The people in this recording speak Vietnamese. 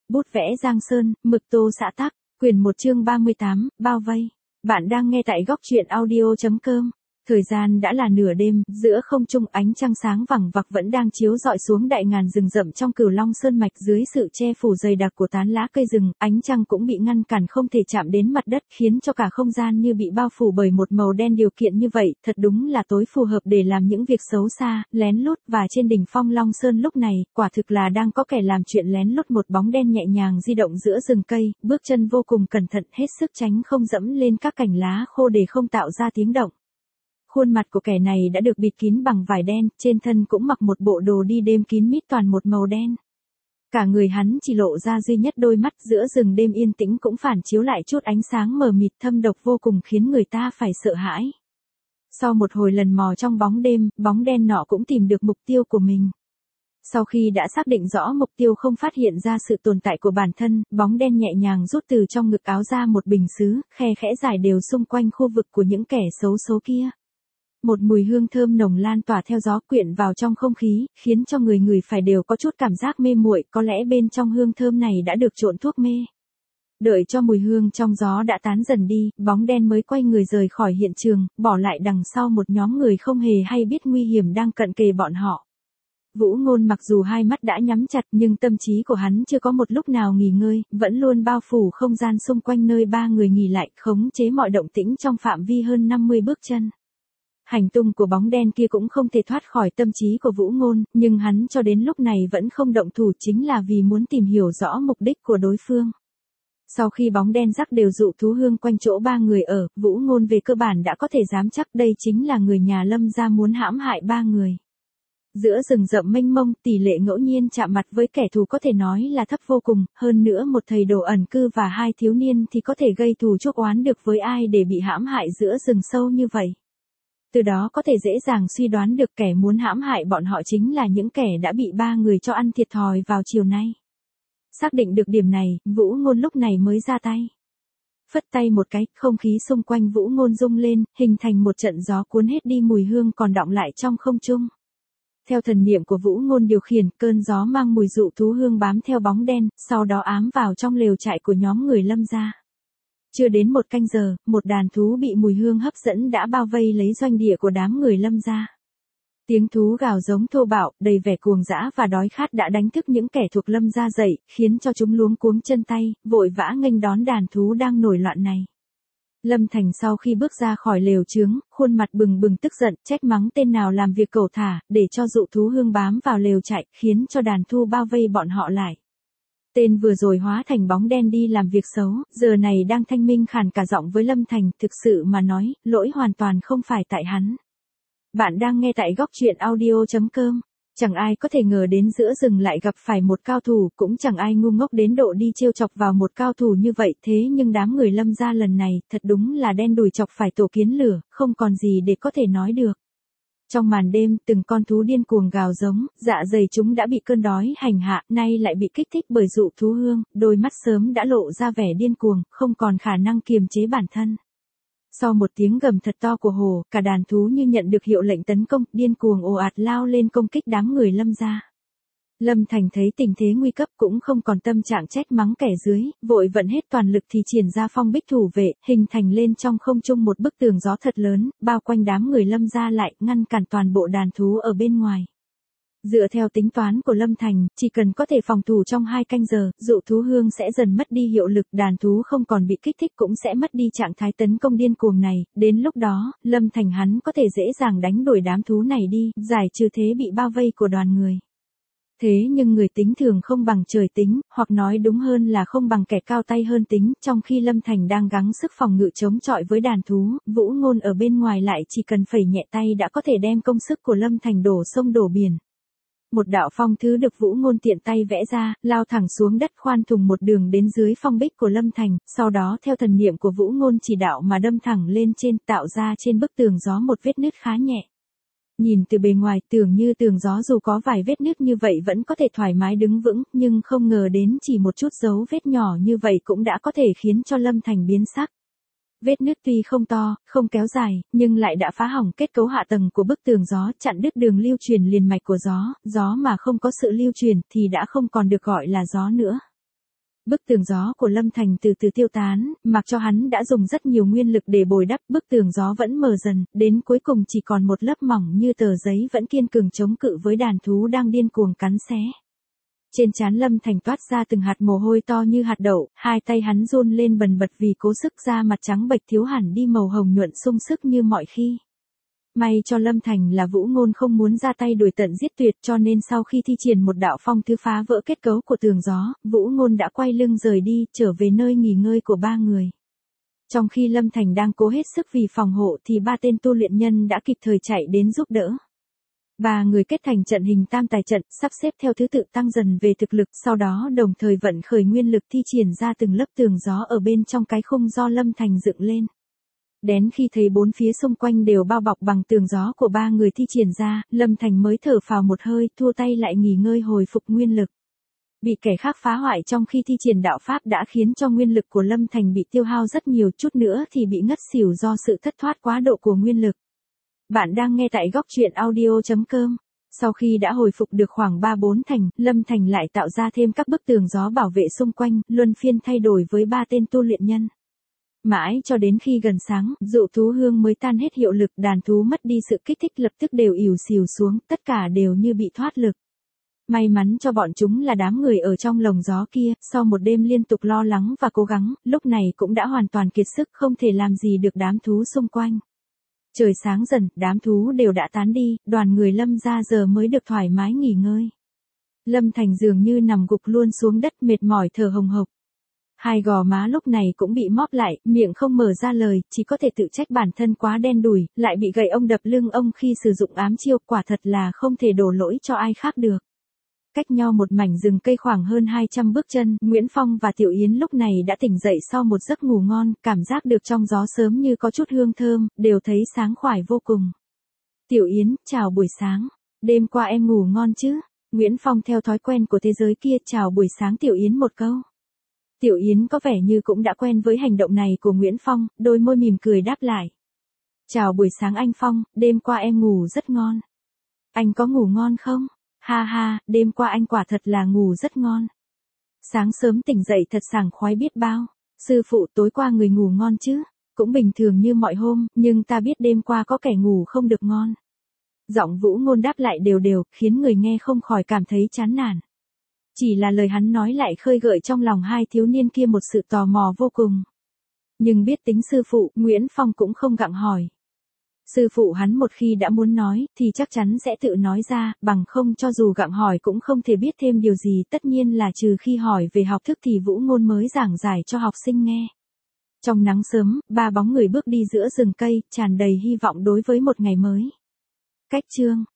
bút vẽ Giang Sơn, mực tô xã tắc, quyển 1 chương 38, bao vây. Bạn đang nghe tại góc truyện audio.com. Thời gian đã là nửa đêm, giữa không trung ánh trăng sáng vằng vặc vẫn đang chiếu rọi xuống đại ngàn rừng rậm trong Cửu Long Sơn mạch dưới sự che phủ dày đặc của tán lá cây rừng, ánh trăng cũng bị ngăn cản không thể chạm đến mặt đất, khiến cho cả không gian như bị bao phủ bởi một màu đen. Điều kiện như vậy, thật đúng là tối phù hợp để làm những việc xấu xa, lén lút. Và trên đỉnh Phong Long Sơn lúc này, quả thực là đang có kẻ làm chuyện lén lút. Một bóng đen nhẹ nhàng di động giữa rừng cây, bước chân vô cùng cẩn thận, hết sức tránh không dẫm lên các cành lá khô để không tạo ra tiếng động. Khuôn mặt của kẻ này đã được bịt kín bằng vải đen, trên thân cũng mặc một bộ đồ đi đêm kín mít toàn một màu đen. Cả người hắn chỉ lộ ra duy nhất đôi mắt, giữa rừng đêm yên tĩnh cũng phản chiếu lại chút ánh sáng mờ mịt thâm độc vô cùng khiến người ta phải sợ hãi. Sau một hồi lần mò trong bóng đêm, bóng đen nọ cũng tìm được mục tiêu của mình. Sau khi đã xác định rõ mục tiêu không phát hiện ra sự tồn tại của bản thân, bóng đen nhẹ nhàng rút từ trong ngực áo ra một bình sứ, khe khẽ giải đều xung quanh khu vực của những kẻ xấu số kia. Một mùi hương thơm nồng lan tỏa theo gió quyện vào trong không khí, khiến cho người ngửi phải đều có chút cảm giác mê muội, có lẽ bên trong hương thơm này đã được trộn thuốc mê. Đợi cho mùi hương trong gió đã tán dần đi, bóng đen mới quay người rời khỏi hiện trường, bỏ lại đằng sau một nhóm người không hề hay biết nguy hiểm đang cận kề bọn họ. Vũ Ngôn mặc dù hai mắt đã nhắm chặt nhưng tâm trí của hắn chưa có một lúc nào nghỉ ngơi, vẫn luôn bao phủ không gian xung quanh nơi ba người nghỉ lại, khống chế mọi động tĩnh trong phạm vi hơn 50 bước chân. Hành tung của bóng đen kia cũng không thể thoát khỏi tâm trí của Vũ Ngôn, nhưng hắn cho đến lúc này vẫn không động thủ, chính là vì muốn tìm hiểu rõ mục đích của đối phương. Sau khi bóng đen rắc đều dụ thú hương quanh chỗ ba người ở, Vũ Ngôn về cơ bản đã có thể dám chắc đây chính là người nhà Lâm gia muốn hãm hại ba người. Giữa rừng rậm mênh mông, tỷ lệ ngẫu nhiên chạm mặt với kẻ thù có thể nói là thấp vô cùng, hơn nữa một thầy đồ ẩn cư và hai thiếu niên thì có thể gây thù chuốc oán được với ai để bị hãm hại giữa rừng sâu như vậy. Từ đó có thể dễ dàng suy đoán được kẻ muốn hãm hại bọn họ chính là những kẻ đã bị ba người cho ăn thiệt thòi vào chiều nay. Xác định được điểm này, Vũ Ngôn lúc này mới ra tay. Phất tay một cái, không khí xung quanh Vũ Ngôn rung lên, hình thành một trận gió cuốn hết đi mùi hương còn đọng lại trong không trung. Theo thần niệm của Vũ Ngôn điều khiển, cơn gió mang mùi dụ thú hương bám theo bóng đen, sau đó ám vào trong lều trại của nhóm người Lâm gia. Chưa đến một canh giờ, một đàn thú bị mùi hương hấp dẫn đã bao vây lấy doanh địa của đám người Lâm gia. Tiếng thú gào giống thô bạo, đầy vẻ cuồng dã và đói khát đã đánh thức những kẻ thuộc Lâm gia dậy, khiến cho chúng luống cuống chân tay, vội vã nghênh đón đàn thú đang nổi loạn này. Lâm Thành sau khi bước ra khỏi lều chướng, khuôn mặt bừng bừng tức giận, trách mắng tên nào làm việc cẩu thả, để cho dụ thú hương bám vào lều chạy, khiến cho đàn thú bao vây bọn họ lại. Tên vừa rồi hóa thành bóng đen đi làm việc xấu, giờ này đang thanh minh khàn cả giọng với Lâm Thành, thực sự mà nói, lỗi hoàn toàn không phải tại hắn. Bạn đang nghe tại góc truyện audio.com. Chẳng ai có thể ngờ đến giữa rừng lại gặp phải một cao thủ, cũng chẳng ai ngu ngốc đến độ đi trêu chọc vào một cao thủ như vậy, thế nhưng đám người Lâm gia lần này, thật đúng là đen đùi chọc phải tổ kiến lửa, không còn gì để có thể nói được. Trong màn đêm, từng con thú điên cuồng gào giống, dạ dày chúng đã bị cơn đói hành hạ, nay lại bị kích thích bởi dụ thú hương, đôi mắt sớm đã lộ ra vẻ điên cuồng, không còn khả năng kiềm chế bản thân. Sau một tiếng gầm thật to của hổ, cả đàn thú như nhận được hiệu lệnh tấn công, điên cuồng ồ ạt lao lên công kích đám người Lâm gia. Lâm Thành thấy tình thế nguy cấp cũng không còn tâm trạng trách mắng kẻ dưới, vội vận hết toàn lực thì triển ra phong bích thủ vệ, hình thành lên trong không trung một bức tường gió thật lớn, bao quanh đám người Lâm gia lại, ngăn cản toàn bộ đàn thú ở bên ngoài. Dựa theo tính toán của Lâm Thành, chỉ cần có thể phòng thủ trong 2 canh giờ, dụ thú hương sẽ dần mất đi hiệu lực, đàn thú không còn bị kích thích cũng sẽ mất đi trạng thái tấn công điên cuồng này, đến lúc đó, Lâm Thành hắn có thể dễ dàng đánh đuổi đám thú này đi, giải trừ thế bị bao vây của đoàn người. Thế nhưng người tính thường không bằng trời tính, hoặc nói đúng hơn là không bằng kẻ cao tay hơn tính, trong khi Lâm Thành đang gắng sức phòng ngự chống chọi với đàn thú, Vũ Ngôn ở bên ngoài lại chỉ cần phẩy nhẹ tay đã có thể đem công sức của Lâm Thành đổ sông đổ biển. Một đạo phong thứ được Vũ Ngôn tiện tay vẽ ra, lao thẳng xuống đất khoan thùng một đường đến dưới phong bích của Lâm Thành, sau đó theo thần niệm của Vũ Ngôn chỉ đạo mà đâm thẳng lên trên, tạo ra trên bức tường gió một vết nứt khá nhẹ. Nhìn từ bề ngoài tưởng như tường gió dù có vài vết nứt như vậy vẫn có thể thoải mái đứng vững, nhưng không ngờ đến chỉ một chút dấu vết nhỏ như vậy cũng đã có thể khiến cho Lâm Thành biến sắc. Vết nứt tuy không to, không kéo dài, nhưng lại đã phá hỏng kết cấu hạ tầng của bức tường gió, chặn đứt đường lưu truyền liền mạch của gió, gió mà không có sự lưu truyền thì đã không còn được gọi là gió nữa. Bức tường gió của Lâm Thành từ từ tiêu tán, mặc cho hắn đã dùng rất nhiều nguyên lực để bồi đắp, bức tường gió vẫn mờ dần, đến cuối cùng chỉ còn một lớp mỏng như tờ giấy vẫn kiên cường chống cự với đàn thú đang điên cuồng cắn xé. Trên trán Lâm Thành toát ra từng hạt mồ hôi to như hạt đậu, hai tay hắn run lên bần bật vì cố sức, da mặt trắng bệch thiếu hẳn đi màu hồng nhuận sung sức như mọi khi. May cho Lâm Thành là Vũ Ngôn không muốn ra tay đuổi tận giết tuyệt, cho nên sau khi thi triển một đạo phong thứ phá vỡ kết cấu của tường gió, Vũ Ngôn đã quay lưng rời đi, trở về nơi nghỉ ngơi của ba người. Trong khi Lâm Thành đang cố hết sức vì phòng hộ thì ba tên tu luyện nhân đã kịp thời chạy đến giúp đỡ. Ba người kết thành trận hình tam tài trận, sắp xếp theo thứ tự tăng dần về thực lực, sau đó đồng thời vận khởi nguyên lực thi triển ra từng lớp tường gió ở bên trong cái khung do Lâm Thành dựng lên. Đến khi thấy bốn phía xung quanh đều bao bọc bằng tường gió của ba người thi triển ra, Lâm Thành mới thở phào một hơi, thua tay lại nghỉ ngơi hồi phục nguyên lực. Bị kẻ khác phá hoại trong khi thi triển đạo pháp đã khiến cho nguyên lực của Lâm Thành bị tiêu hao rất nhiều, chút nữa thì bị ngất xỉu do sự thất thoát quá độ của nguyên lực. Bạn đang nghe tại góc truyện audio.com. Sau khi đã hồi phục được khoảng 3-4 thành, Lâm Thành lại tạo ra thêm các bức tường gió bảo vệ xung quanh, luân phiên thay đổi với ba tên tu luyện nhân. Mãi cho đến khi gần sáng, dụ thú hương mới tan hết hiệu lực, đàn thú mất đi sự kích thích lập tức đều ỉu xìu xuống, tất cả đều như bị thoát lực. May mắn cho bọn chúng là đám người ở trong lồng gió kia, sau một đêm liên tục lo lắng và cố gắng, lúc này cũng đã hoàn toàn kiệt sức, không thể làm gì được đám thú xung quanh. Trời sáng dần, đám thú đều đã tán đi, đoàn người Lâm ra giờ mới được thoải mái nghỉ ngơi. Lâm Thành dường như nằm gục luôn xuống đất, mệt mỏi thở hồng hộc. Hai gò má lúc này cũng bị móp lại, miệng không mở ra lời, chỉ có thể tự trách bản thân quá đen đủi, lại bị gậy ông đập lưng ông khi sử dụng ám chiêu, quả thật là không thể đổ lỗi cho ai khác được. Cách nhau một mảnh rừng cây khoảng hơn 200 bước chân, Nguyễn Phong và Tiểu Yến lúc này đã tỉnh dậy sau một giấc ngủ ngon, cảm giác được trong gió sớm như có chút hương thơm, đều thấy sáng khoải vô cùng. Tiểu Yến, chào buổi sáng. Đêm qua em ngủ ngon chứ? Nguyễn Phong theo thói quen của thế giới kia chào buổi sáng Tiểu Yến một câu. Tiểu Yến có vẻ như cũng đã quen với hành động này của Nguyễn Phong, đôi môi mỉm cười đáp lại. Chào buổi sáng anh Phong, đêm qua em ngủ rất ngon. Anh có ngủ ngon không? Ha ha, đêm qua anh quả thật là ngủ rất ngon. Sáng sớm tỉnh dậy thật sảng khoái biết bao. Sư phụ, tối qua người ngủ ngon chứ? Cũng bình thường như mọi hôm, nhưng ta biết đêm qua có kẻ ngủ không được ngon. Giọng Vũ Ngôn đáp lại đều đều, khiến người nghe không khỏi cảm thấy chán nản. Chỉ là lời hắn nói lại khơi gợi trong lòng hai thiếu niên kia một sự tò mò vô cùng. Nhưng biết tính sư phụ, Nguyễn Phong cũng không gặng hỏi. Sư phụ hắn một khi đã muốn nói, thì chắc chắn sẽ tự nói ra, bằng không cho dù gặng hỏi cũng không thể biết thêm điều gì, tất nhiên là trừ khi hỏi về học thức thì Vũ Ngôn mới giảng giải cho học sinh nghe. Trong nắng sớm, ba bóng người bước đi giữa rừng cây, tràn đầy hy vọng đối với một ngày mới. Cách chương